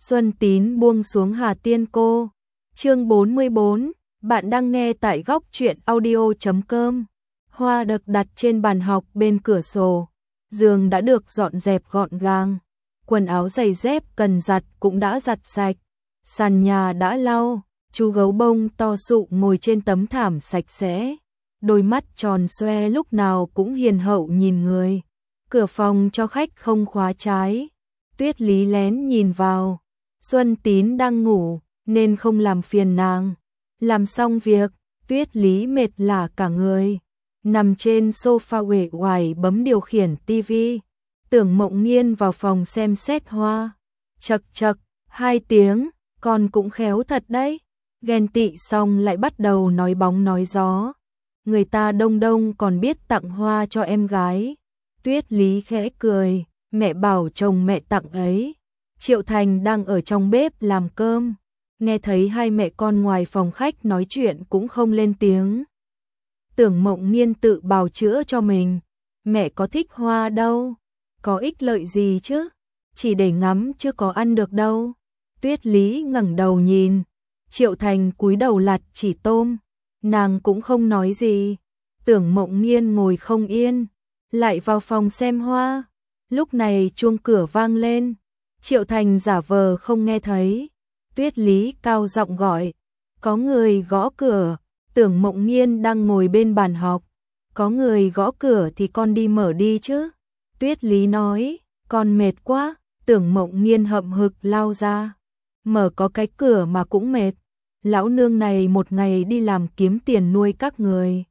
Xuân Tín buông xuống Hà Tiên Cô. Chương 44, bạn đang nghe tại góc truyện audio.com. Hoa được đặt trên bàn học bên cửa sổ, giường đã được dọn dẹp gọn gàng, quần áo giày dép cần giặt cũng đã giặt sạch, sàn nhà đã lau, chú gấu bông to sụ ngồi trên tấm thảm sạch sẽ, đôi mắt tròn xoe lúc nào cũng hiền hậu nhìn người. Cửa phòng cho khách không khóa trái, Tuyết Lý lén nhìn vào. Xuân Tín đang ngủ nên không làm phiền nàng. Làm xong việc, Tuyết Lý mệt lả cả người, nằm trên sofa uể oải bấm điều khiển tivi. Tưởng Mộng Nghiên vào phòng xem xét Hoa. Chậc chậc, 2 tiếng, con cũng khéo thật đấy. Ghen tị xong lại bắt đầu nói bóng nói gió. Người ta đông đông còn biết tặng hoa cho em gái. Tuyết Lý khẽ cười, mẹ bảo chồng mẹ tặng ấy. Triệu Thành đang ở trong bếp làm cơm, nghe thấy hai mẹ con ngoài phòng khách nói chuyện cũng không lên tiếng. Tưởng Mộng Nghiên tự bào chữa cho mình, mẹ có thích hoa đâu, có ích lợi gì chứ, chỉ để ngắm chứ có ăn được đâu. Tuyết Lý ngẩng đầu nhìn, Triệu Thành cúi đầu lặt chỉ tôm, nàng cũng không nói gì. Tưởng Mộng Nghiên ngồi không yên, lại vào phòng xem hoa. Lúc này chuông cửa vang lên, Triệu Thành giả vờ không nghe thấy. Tuyết Lý cao giọng gọi, có người gõ cửa. Tưởng Mộng Nghiên đang ngồi bên bàn học, có người gõ cửa thì con đi mở đi chứ. Tuyết Lý nói, con mệt quá. Tưởng Mộng Nghiên hậm hực lao ra, mở có cái cửa mà cũng mệt. Lão nương này một ngày đi làm kiếm tiền nuôi các người,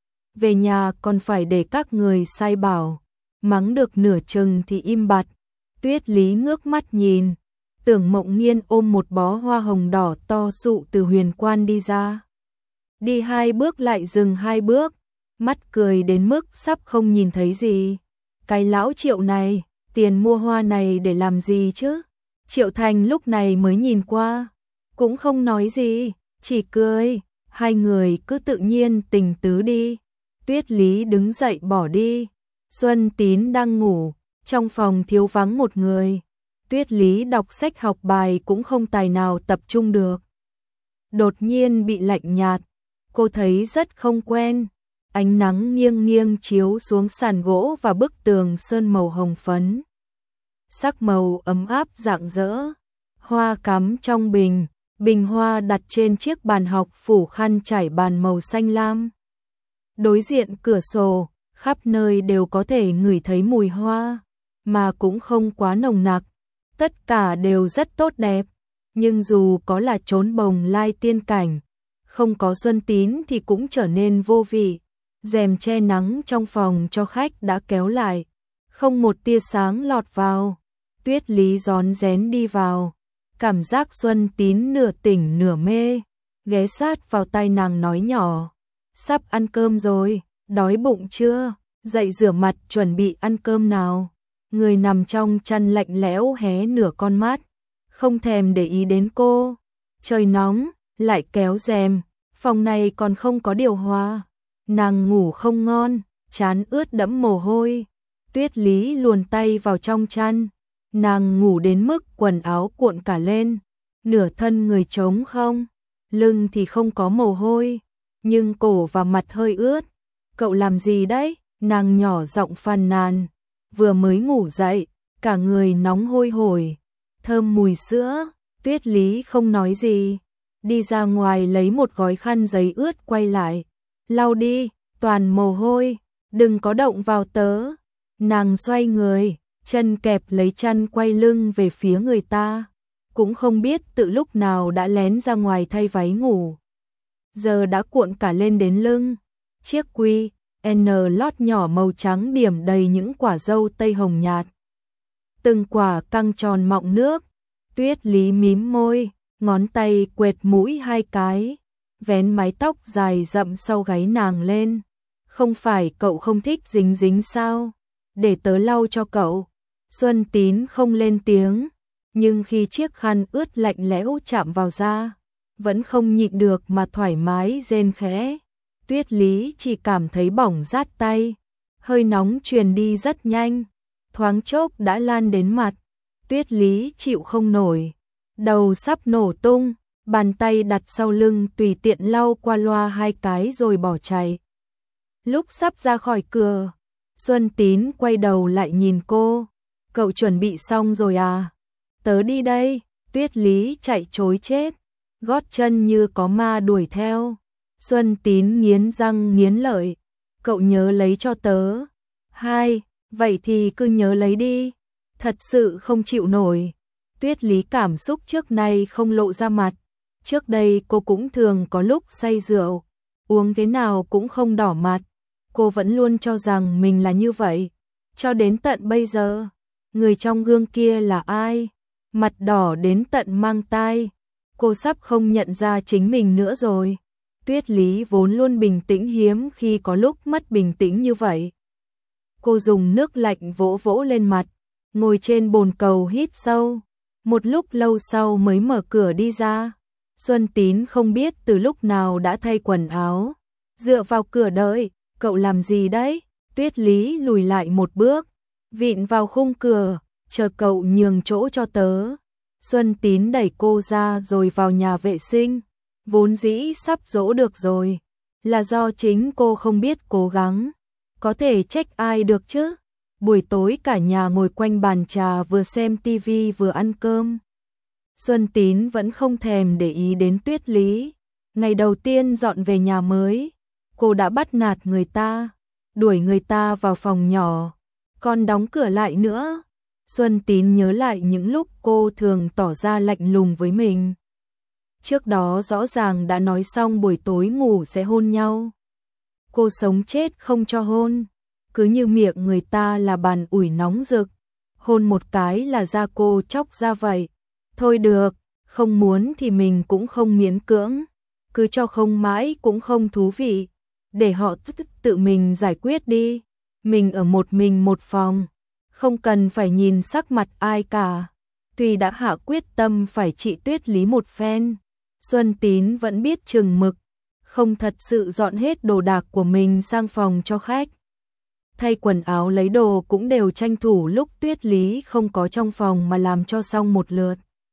về nhà còn phải để các người sai bảo, mắng được nửa chừng thì im bặt. Tuyết Lý ngước mắt nhìn, Tưởng Mộng Nghiên ôm một bó hoa hồng đỏ to sụ từ huyền quan đi ra. Đi 2 bước lại dừng 2 bước, mắt cười đến mức sắp không nhìn thấy gì. Cái lão Triệu này, tiền mua hoa này để làm gì chứ? Triệu Thành lúc này mới nhìn qua, cũng không nói gì, chỉ cười. Hai người cứ tự nhiên tình tứ đi. Tuyết Lý đứng dậy bỏ đi. Xuân Tín đang ngủ, trong phòng thiếu vắng một người. Tuyết Lý đọc sách học bài cũng không tài nào tập trung được. Đột nhiên bị lạnh nhạt, cô thấy rất không quen. Ánh nắng nghiêng nghiêng chiếu xuống sàn gỗ và bức tường sơn màu hồng phấn. Sắc màu ấm áp rạng rỡ. Hoa cắm trong bình, bình hoa đặt trên chiếc bàn học phủ khăn trải bàn màu xanh lam. Đối diện cửa sổ, khắp nơi đều có thể ngửi thấy mùi hoa, mà cũng không quá nồng nặc. Tất cả đều rất tốt đẹp, nhưng dù có là chốn bồng lai tiên cảnh, không có Xuân Tín thì cũng trở nên vô vị. Rèm che nắng trong phòng cho khách đã kéo lại, không một tia sáng lọt vào. Tuyết Lý rón rén đi vào, cảm giác Xuân Tín nửa tỉnh nửa mê, ghé sát vào tai nàng nói nhỏ, sắp ăn cơm rồi, đói bụng chưa? Dậy rửa mặt chuẩn bị ăn cơm nào. Người nằm trong chăn lạnh lẽo hé nửa con mắt, không thèm để ý đến cô. Trời nóng, lại kéo rèm, phòng này còn không có điều hòa. Nàng ngủ không ngon, trán ướt đẫm mồ hôi. Tuyết Lý luồn tay vào trong chăn, nàng ngủ đến mức quần áo cuộn cả lên, nửa thân người trống không, lưng thì không có mồ hôi, nhưng cổ và mặt hơi ướt. Cậu làm gì đấy? Nàng nhỏ giọng phàn nàn, vừa mới ngủ dậy, cả người nóng hôi hổi, thơm mùi sữa. Tuyết Lý không nói gì, đi ra ngoài lấy một gói khăn giấy ướt quay lại, lau đi, toàn mồ hôi, đừng có động vào tớ. Nàng xoay người, chân kẹp lấy chăn quay lưng về phía người ta, cũng không biết từ lúc nào đã lén ra ngoài thay váy ngủ. Giờ đã cuộn cả lên đến lưng, chiếc quy N lót nhỏ màu trắng điểm đầy những quả dâu tây hồng nhạt. Từng quả căng tròn mọng nước. Tuyết Lý mím môi, ngón tay quệt mũi 2 cái, vén mái tóc dài rậm sau gáy nàng lên. Không phải cậu không thích dính dính sao? Để tớ lau cho cậu. Xuân Tín không lên tiếng, nhưng khi chiếc khăn ướt lạnh lẽo chạm vào da, vẫn không nhịn được mà thoải mái rên khẽ. Tuyết Lý chỉ cảm thấy bỏng rát tay, hơi nóng truyền đi rất nhanh, thoáng chốc đã lan đến mặt. Tuyết Lý chịu không nổi, đầu sắp nổ tung, bàn tay đặt sau lưng tùy tiện lau qua loa 2 cái rồi bỏ chạy. Lúc sắp ra khỏi cửa, Xuân Tín quay đầu lại nhìn cô, cậu chuẩn bị xong rồi à? Tớ đi đây. Tuyết Lý chạy trối chết, gót chân như có ma đuổi theo. Xuân Tín nghiến răng nghiến lợi, cậu nhớ lấy cho tớ. Hai, vậy thì cứ nhớ lấy đi, thật sự không chịu nổi. Tuyết Lý cảm xúc trước nay không lộ ra mặt, trước đây cô cũng thường có lúc say rượu, uống thế nào cũng không đỏ mặt. Cô vẫn luôn cho rằng mình là như vậy, cho đến tận bây giờ. Người trong gương kia là ai? Mặt đỏ đến tận mang tai, cô sắp không nhận ra chính mình nữa rồi. Tuyết Lý vốn luôn bình tĩnh hiếm khi có lúc mất bình tĩnh như vậy. Cô dùng nước lạnh vỗ vỗ lên mặt, ngồi trên bồn cầu hít sâu. Một lúc lâu sau mới mở cửa đi ra. Xuân Tín không biết từ lúc nào đã thay quần áo, dựa vào cửa đợi. Cậu làm gì đấy? Tuyết Lý lùi lại một bước, vịn vào khung cửa, chờ cậu nhường chỗ cho tớ. Xuân Tín đẩy cô ra rồi vào nhà vệ sinh. Vốn dĩ sắp dỗ được rồi, là do chính cô không biết cố gắng. Có thể trách ai được chứ? Buổi tối cả nhà ngồi quanh bàn trà vừa xem tivi vừa ăn cơm. Xuân Tín vẫn không thèm để ý đến Tuyết Lý. Ngày đầu tiên dọn về nhà mới, cô đã bắt nạt người ta, đuổi người ta vào phòng nhỏ, còn đóng cửa lại nữa. Xuân Tín nhớ lại những lúc cô thường tỏ ra lạnh lùng với mình. Trước đó rõ ràng đã nói xong buổi tối ngủ sẽ hôn nhau. Cô sống chết không cho hôn, cứ như miệng người ta là bàn ủi nóng rực, hôn một cái là da cô chóc ra vậy. Thôi được, không muốn thì mình cũng không miễn cưỡng, cứ cho không mãi cũng không thú vị, để họ tự mình giải quyết đi. Mình ở một mình một phòng, không cần phải nhìn sắc mặt ai cả. Tuy đã hạ quyết tâm phải trị Tuyết Lý một phen, Xuân Tín vẫn biết chừng mực, không thật sự dọn hết đồ đạc của mình sang phòng cho khách. Thay quần áo lấy đồ cũng đều tranh thủ lúc Tuyết Lý không có trong phòng mà làm cho xong một lượt.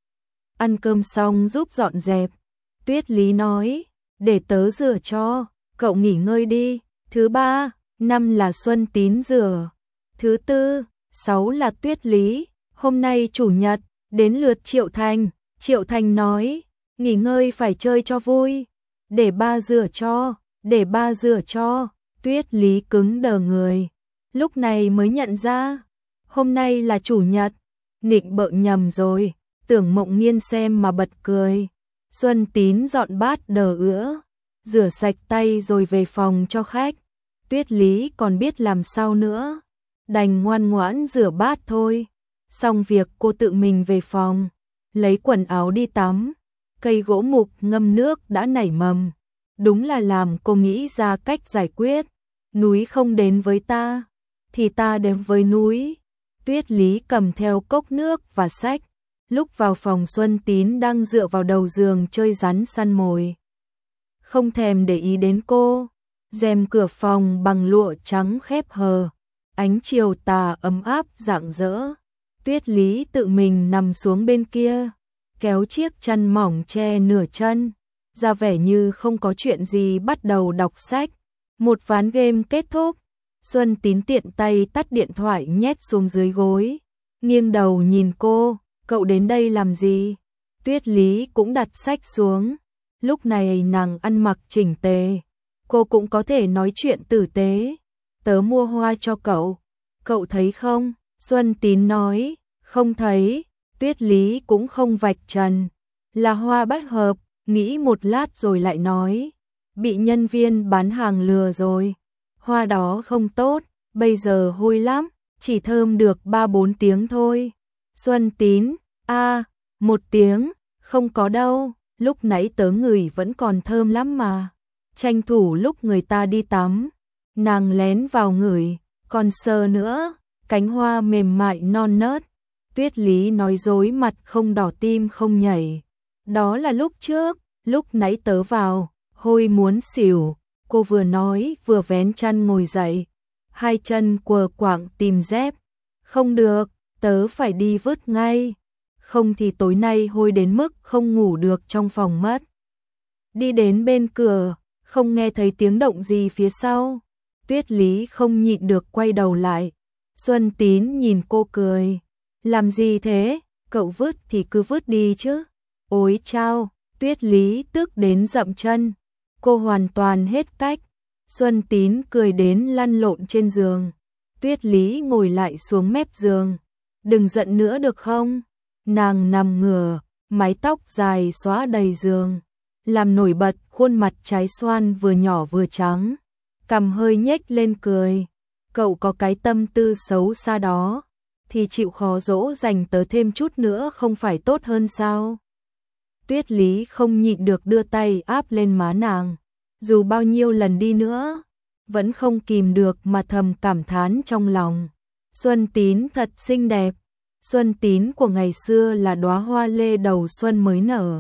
Ăn cơm xong giúp dọn dẹp, Tuyết Lý nói, để tớ rửa cho, cậu nghỉ ngơi đi. Thứ 3, 5 là Xuân Tín rửa. Thứ 4, 6 là Tuyết Lý. Hôm nay chủ nhật, đến lượt Triệu Thành. Triệu Thành nói, nghỉ ngơi phải chơi cho vui. Để ba rửa cho, để ba rửa cho. Tuyết Lý cứng đờ người, lúc này mới nhận ra, hôm nay là chủ nhật. Nịnh bợ nhầm rồi, tưởng Mộng Nghiên xem mà bật cười. Xuân Tín dọn bát đờ ữa, rửa sạch tay rồi về phòng cho khách. Tuyết Lý còn biết làm sao nữa, đành ngoan ngoãn rửa bát thôi. Xong việc cô tự mình về phòng, lấy quần áo đi tắm. Cây gỗ mục ngâm nước đã nảy mầm, đúng là làm cô nghĩ ra cách giải quyết. Núi không đến với ta, thì ta đến với núi. Tuyết Lý cầm theo cốc nước và sách. Lúc vào phòng Xuân Tín đang dựa vào đầu giường chơi rắn săn mồi, không thèm để ý đến cô. Rèm cửa phòng bằng lụa trắng khép hờ, ánh chiều tà ấm áp rạng rỡ. Tuyết Lý tự mình nằm xuống bên kia, kéo chiếc chăn mỏng che nửa chân, ra vẻ như không có chuyện gì, bắt đầu đọc sách. Một ván game kết thúc, Xuân Tín tiện tay tắt điện thoại nhét xuống dưới gối, nghiêng đầu nhìn cô, cậu đến đây làm gì? Tuyết Lý cũng đặt sách xuống, lúc này nàng ăn mặc chỉnh tề, cô cũng có thể nói chuyện tử tế. Tớ mua hoa cho cậu, cậu thấy không? Xuân Tín nói, không thấy. Tuyết Lý cũng không vạch trần, là hoa bách hợp, nghĩ một lát rồi lại nói, bị nhân viên bán hàng lừa rồi. Hoa đó không tốt, bây giờ hôi lắm, chỉ thơm được 3-4 tiếng thôi. Xuân Tín, 1 tiếng, không có đâu, lúc nãy tớ ngửi vẫn còn thơm lắm mà. Tranh thủ lúc người ta đi tắm, nàng lén vào ngửi, còn sờ nữa, cánh hoa mềm mại non nớt. Tuyết Lý nói dối, mặt không đỏ tim không nhảy. Đó là lúc trước, lúc nãy tớ vào, hôi muốn xỉu. Cô vừa nói vừa vén chăn ngồi dậy, hai chân quờ quạng tìm dép. Không được, tớ phải đi vứt ngay. không thì tối nay hôi đến mức không ngủ được trong phòng mất. Đi đến bên cửa, không nghe thấy tiếng động gì phía sau. Tuyết Lý không nhịn được quay đầu lại. Xuân Tín nhìn cô cười. Làm gì thế? Cậu vứt thì cứ vứt đi chứ. Ôi chao, Tuyết Lý tức đến dậm chân. Cô hoàn toàn hết cách. Xuân Tín cười đến lăn lộn trên giường. Tuyết Lý ngồi lại xuống mép giường. Đừng giận nữa được không? Nàng nằm ngửa, mái tóc dài xõa đầy giường, làm nổi bật khuôn mặt trái xoan vừa nhỏ vừa trắng. Cằm hơi nhếch lên cười. Cậu có cái tâm tư xấu xa đó, thì chịu khó dỗ dành tớ thêm chút nữa không phải tốt hơn sao? Tuyết Lý không nhịn được đưa tay áp lên má nàng. Dù bao nhiêu lần đi nữa, vẫn không kìm được mà thầm cảm thán trong lòng. Xuân Tín thật xinh đẹp. Xuân Tín của ngày xưa là đóa hoa lê đầu xuân mới nở.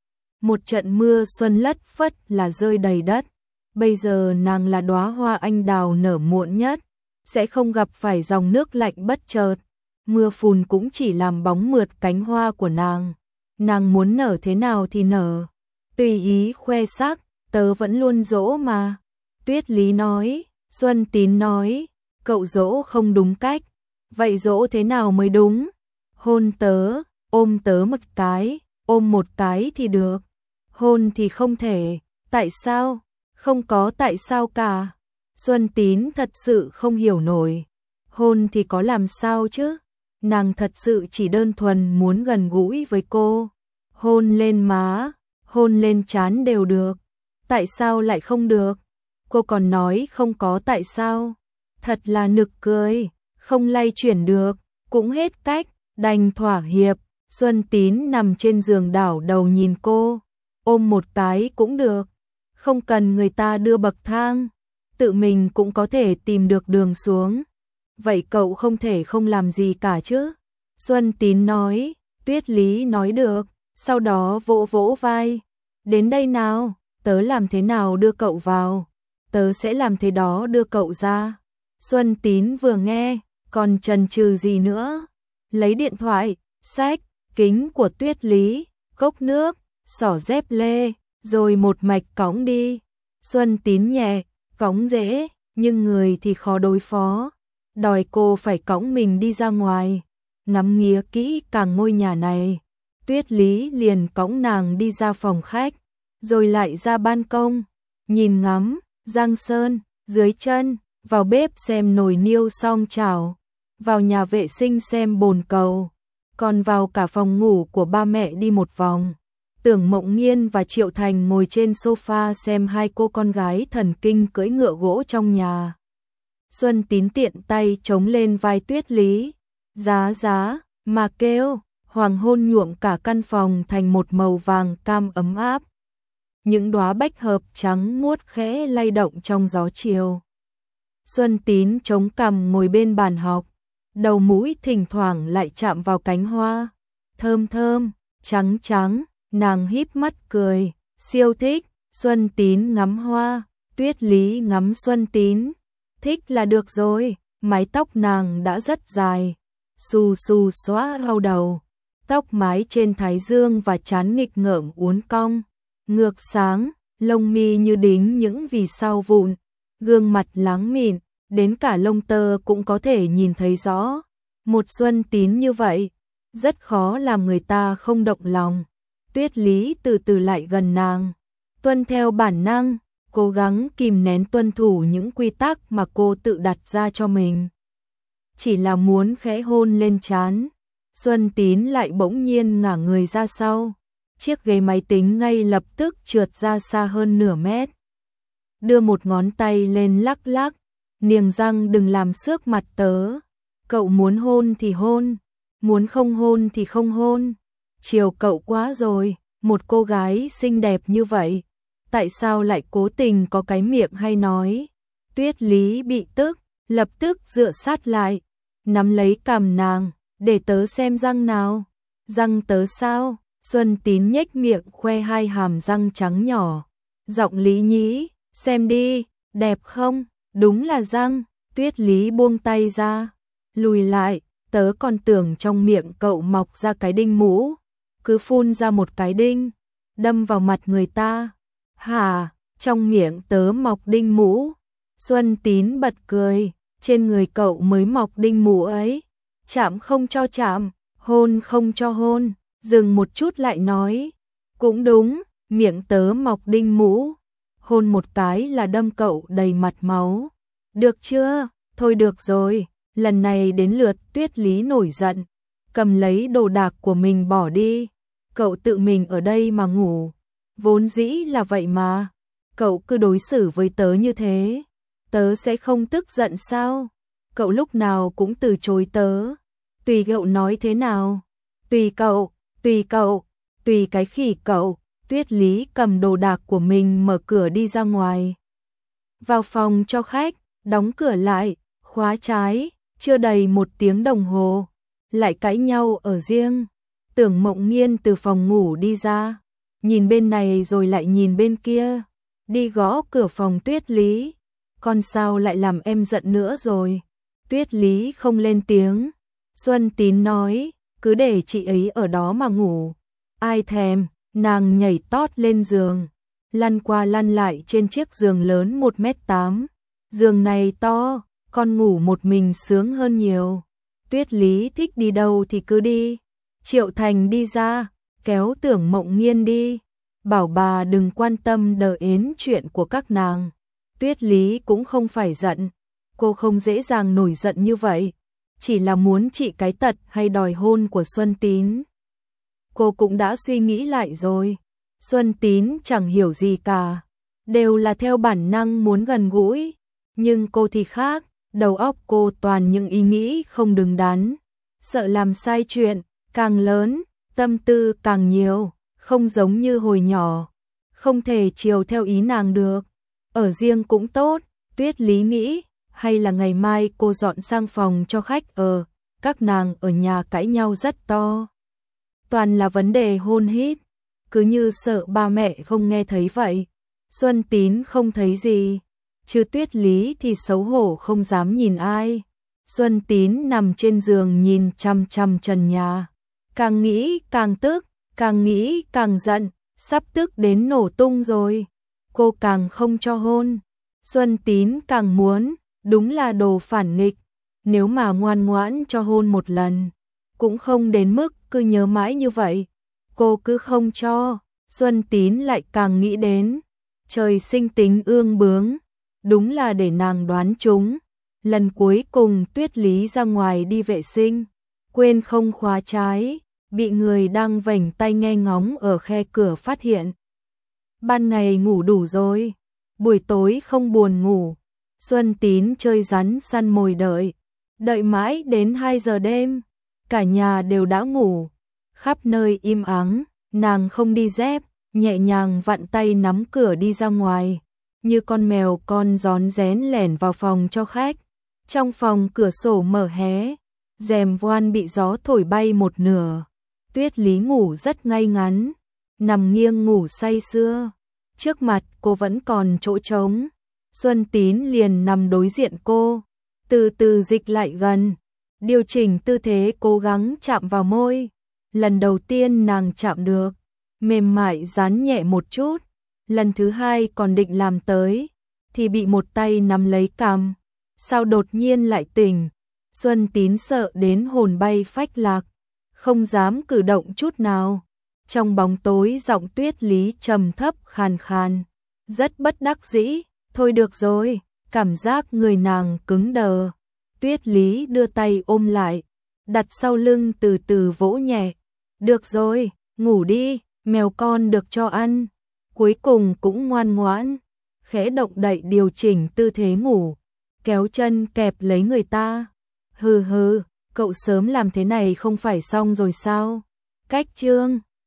Một trận mưa xuân lất phất là rơi đầy đất. Bây giờ nàng là đóa hoa anh đào nở muộn nhất, sẽ không gặp phải dòng nước lạnh bất chợt. Mưa phùn cũng chỉ làm bóng mượt cánh hoa của nàng. Nàng muốn nở thế nào thì nở, tùy ý khoe sắc, tớ vẫn luôn dỗ mà. Tuyết Lý nói. Xuân Tín nói, cậu dỗ không đúng cách. Vậy dỗ thế nào mới đúng? Hôn tớ, ôm tớ một cái, ôm một cái thì được. Hôn thì không thể. Tại sao? Không có tại sao cả. Xuân Tín thật sự không hiểu nổi. Hôn thì có làm sao chứ? Nàng thật sự chỉ đơn thuần muốn gần gũi với cô. Hôn lên má, hôn lên trán đều được. Tại sao lại không được? Cô còn nói không có tại sao. Thật là nực cười, không lay chuyển được, cũng hết cách, đành thỏa hiệp. Xuân Tín nằm trên giường đảo đầu nhìn cô, ôm một cái cũng được, không cần người ta đưa bậc thang, tự mình cũng có thể tìm được đường xuống. Vậy cậu không thể không làm gì cả chứ? Xuân Tín nói. Tuyết Lý nói được, sau đó vỗ vỗ vai. Đến đây nào, tớ làm thế nào đưa cậu vào, tớ sẽ làm thế đó đưa cậu ra. Xuân Tín vừa nghe, còn chần chừ gì nữa, lấy điện thoại, sách, kính của Tuyết Lý, cốc nước, xỏ dép lê, rồi một mạch cõng đi. Xuân Tín nhẹ, cõng dễ, nhưng người thì khó đối phó, đòi cô phải cõng mình đi ra ngoài. Ngắm nghía kỹ càng ngôi nhà này, Tuyết Lý liền cõng nàng đi ra phòng khách, rồi lại ra ban công, nhìn ngắm giang sơn dưới chân, vào bếp xem nồi niêu song chảo, vào nhà vệ sinh xem bồn cầu, còn vào cả phòng ngủ của ba mẹ đi một vòng. Tưởng Mộng Nghiên và Triệu Thành ngồi trên sofa xem hai cô con gái thần kinh cưỡi ngựa gỗ trong nhà. Xuân Tín tiện tay chống lên vai Tuyết Lý, giá giá mà kêu, hoàng hôn nhuộm cả căn phòng thành một màu vàng cam ấm áp. Những đóa bách hợp trắng muốt khẽ lay động trong gió chiều. Xuân Tín chống cằm ngồi bên bàn học, đầu mũi thỉnh thoảng lại chạm vào cánh hoa, thơm thơm, trắng trắng, nàng híp mắt cười, siêu thích. Xuân Tín ngắm hoa, Tuyết Lý ngắm Xuân Tín, thích là được rồi. Mái tóc nàng đã rất dài, xù xù xóa lau đầu, tóc mái trên thái dương và trán nghịch ngợm uốn cong, ngược sáng, lông mi như đính những vì sao vụn, gương mặt láng mịn, đến cả lông tơ cũng có thể nhìn thấy rõ. Một Xuân Tín như vậy, rất khó làm người ta không động lòng. Tuyết Lý từ từ lại gần nàng, tuân theo bản năng, cố gắng kìm nén tuân thủ những quy tắc mà cô tự đặt ra cho mình. Chỉ là muốn khẽ hôn lên trán, Xuân Tín lại bỗng nhiên ngả người ra sau. Chiếc ghế máy tính ngay lập tức trượt ra xa hơn nửa mét. Đưa một ngón tay lên lắc lắc, niềng răng đừng làm xước mặt tớ. Cậu muốn hôn thì hôn, muốn không hôn thì không hôn. Chiều cậu quá rồi, một cô gái xinh đẹp như vậy, tại sao lại cố tình có cái miệng hay nói. Tuyết Lý bị tức, lập tức dựa sát lại, nắm lấy cằm nàng, để tớ xem răng nào. Răng tớ sao? Xuân Tín nhếch miệng khoe hai hàm răng trắng nhỏ. Giọng Lý nhí, xem đi, đẹp không? Đúng là răng. Tuyết Lý buông tay ra, lùi lại, tớ còn tưởng trong miệng cậu mọc ra cái đinh mũ, cứ phun ra một cái đinh, đâm vào mặt người ta. Hả, trong miệng tớ mọc đinh mũ? Xuân Tín bật cười, trên người cậu mới mọc đinh mũ ấy. Chạm không cho chạm, hôn không cho hôn. Dừng một chút lại nói, cũng đúng, miệng tớ mọc đinh mũ, hôn một cái là đâm cậu đầy mặt máu. Được chưa? Thôi được rồi, lần này đến lượt Tuyết Lý nổi giận, cầm lấy đồ đạc của mình bỏ đi. Cậu tự mình ở đây mà ngủ, vốn dĩ là vậy mà, cậu cứ đối xử với tớ như thế, tớ sẽ không tức giận sao? Cậu lúc nào cũng từ chối tớ, tùy cậu nói thế nào, tùy cậu, tùy cậu, tùy cái khỉ cậu. Tuyết Lý cầm đồ đạc của mình mở cửa đi ra ngoài. Vào phòng cho khách, đóng cửa lại, khóa trái, chưa đầy 1 tiếng đồng hồ, lại cãi nhau ở riêng. Tưởng Mộng Nghiên từ phòng ngủ đi ra, nhìn bên này rồi lại nhìn bên kia, đi gõ cửa phòng Tuyết Lý. Con sao lại làm em giận nữa rồi? Tuyết Lý không lên tiếng. Xuân Tín nói, cứ để chị ấy ở đó mà ngủ. Ai thèm. Nàng nhảy tót lên giường, lăn qua lăn lại trên chiếc giường lớn 1m8. Giường này to, con ngủ một mình sướng hơn nhiều. Tuyết Lý thích đi đâu thì cứ đi. Triệu Thành đi ra, kéo Tưởng Mộng Nghiên đi, bảo bà đừng quan tâm đến chuyện của các nàng. Tuyết Lý cũng không phải giận, cô không dễ dàng nổi giận như vậy, chỉ là muốn trị cái tật hay đòi hôn của Xuân Tín. Cô cũng đã suy nghĩ lại rồi, Xuân Tín chẳng hiểu gì cả, đều là theo bản năng muốn gần gũi, nhưng cô thì khác, đầu óc cô toàn những ý nghĩ không đứng đắn, sợ làm sai chuyện, càng lớn, tâm tư càng nhiều, không giống như hồi nhỏ, không thể chiều theo ý nàng được. Ở riêng cũng tốt, Tuyết Lý nghĩ, hay là ngày mai cô dọn sang phòng cho khách ở, các nàng ở nhà cãi nhau rất to. Toàn là vấn đề hôn hít, cứ như sợ ba mẹ không nghe thấy vậy. Xuân Tín không thấy gì, chứ Tuyết Lý thì xấu hổ không dám nhìn ai. Xuân Tín nằm trên giường nhìn chằm chằm trần nhà, càng nghĩ càng tức, càng nghĩ càng giận, sắp tức đến nổ tung rồi. Cô càng không cho hôn, Xuân Tín càng muốn, đúng là đồ phản nghịch, nếu mà ngoan ngoãn cho hôn một lần, cũng không đến mức cứ nhớ mãi như vậy. Cô cứ không cho, Xuân Tín lại càng nghĩ đến, trời sinh tính ương bướng, đúng là để nàng đoán trúng. Lần cuối cùng Tuyết Lý ra ngoài đi vệ sinh, quên không khóa trái, bị người đang vểnh tay nghe ngóng ở khe cửa phát hiện. Ban ngày ngủ đủ rồi, buổi tối không buồn ngủ. Xuân Tín chơi rắn săn mồi đợi mãi đến 2 giờ đêm, cả nhà đều đã ngủ, khắp nơi im ắng, nàng không đi dép, nhẹ nhàng vặn tay nắm cửa đi ra ngoài, như con mèo con rón rén lẻn vào phòng cho khách. Trong phòng cửa sổ mở hé, rèm voan bị gió thổi bay một nửa. Tuyết Lý ngủ rất ngay ngắn, nằm nghiêng ngủ say sưa. Trước mặt cô vẫn còn chỗ trống. Xuân Tín liền nằm đối diện cô, từ từ dịch lại gần, điều chỉnh tư thế cố gắng chạm vào môi. Lần đầu tiên nàng chạm được, mềm mại dán nhẹ một chút. Lần thứ hai còn định làm tới, thì bị một tay nắm lấy cằm. Sao đột nhiên lại tỉnh? Xuân Tín sợ đến hồn bay phách lạc, không dám cử động chút nào. Trong bóng tối giọng Tuyết Lý trầm thấp khàn khàn, rất bất đắc dĩ. Thôi được rồi, cảm giác người nàng cứng đờ. Tuyết Lý đưa tay ôm lại, đặt sau lưng từ từ vỗ nhẹ. Được rồi, ngủ đi, mèo con được cho ăn. Cuối cùng cũng ngoan ngoãn, khẽ động đậy điều chỉnh tư thế ngủ, kéo chân kẹp lấy người ta. Hừ hừ, cậu sớm làm thế này không phải xong rồi sao? Cách chương